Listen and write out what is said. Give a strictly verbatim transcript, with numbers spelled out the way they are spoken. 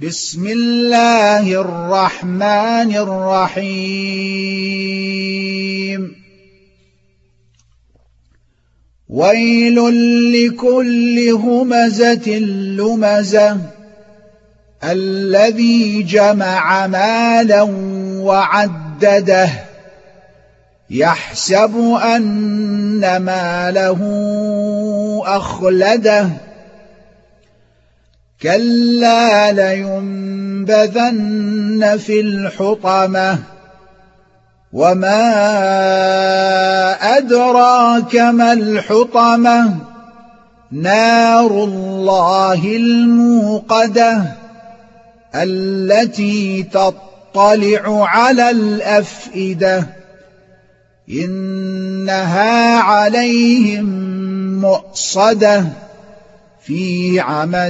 بسم الله الرحمن الرحيم ويل لكل همزة لمزة الذي جمع مالا وعدده يحسب أن ماله أخلده كلا لينبذن في الحطمة وما أدراك ما الحطمة نار الله الموقدة التي تطلع على الأفئدة إنها عليهم مؤصدة في عمد